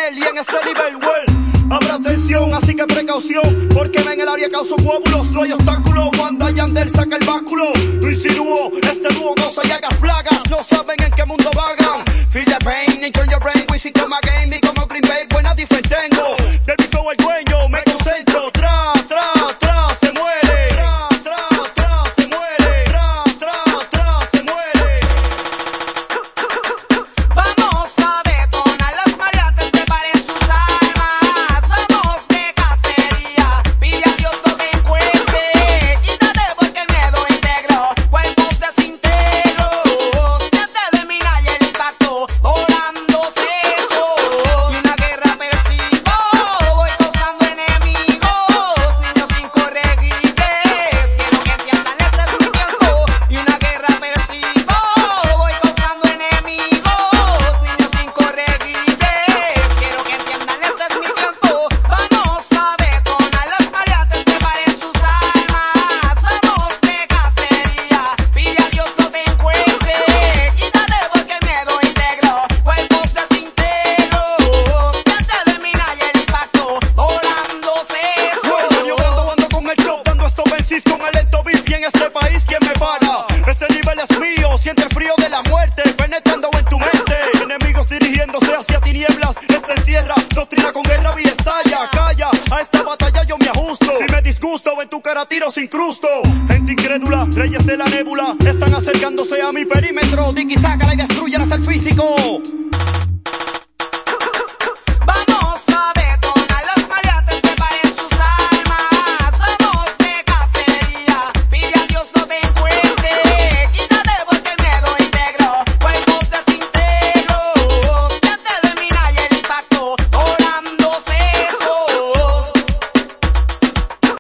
panel y en este nivel, well, habrá tensión, así que precaución, porque en el área causo coágulos, no hay obstáculo. Wanda Yandel saca el báculo, lo insinúo, este dúo goza y hagas plagas, no saben en qué mundo vagan. Feel the pain, enjoy your brain, we see come again, y como Green Bay, buena defense tengo. Del bifo el dueño, me concentro, tra, se muere, se muere, se muere. Vamos a detonar las maleantes, preparen sus armas. Vamos de cacería, pide a Dios no te encuentre. Quítate porque el miedo integro, cuerpos desintegro. Siente de mi y el impacto, volando sesos. Y una guerra persigo, voy causando enemigos, niños incorregibles. Quiero que entiendan, este es mi tiempo. Y una guerra persigo, voy causando enemigos, niños incorregibles. Quiero que entiendan, este es mi tiempo. Vamos a detonar las maleantes, preparen sus armas. Vamos de cacería, pide a Dios no te encuentre. Quítate porque el miedo integro, cuerpos desintegro. Siente de mi y el impacto, volando sesos. Bueno, yo ando con el show, dando stop en cis con el lento beat, y en este país, ¿quién me para? Este nivel es mío, siente el frío de la muerte, penetrando en tu mente. Enemigos dirigiéndose hacia tinieblas, este encierra, doctrina con guerra, vía estalla, calla, a esta batalla yo me ajusto. Si me disgusto, en tu cara tiro sin crusto. Gente incrédula, reyes de la nébula, están acercándose a mi perímetro. Diki, sácala y destruyelas el físico.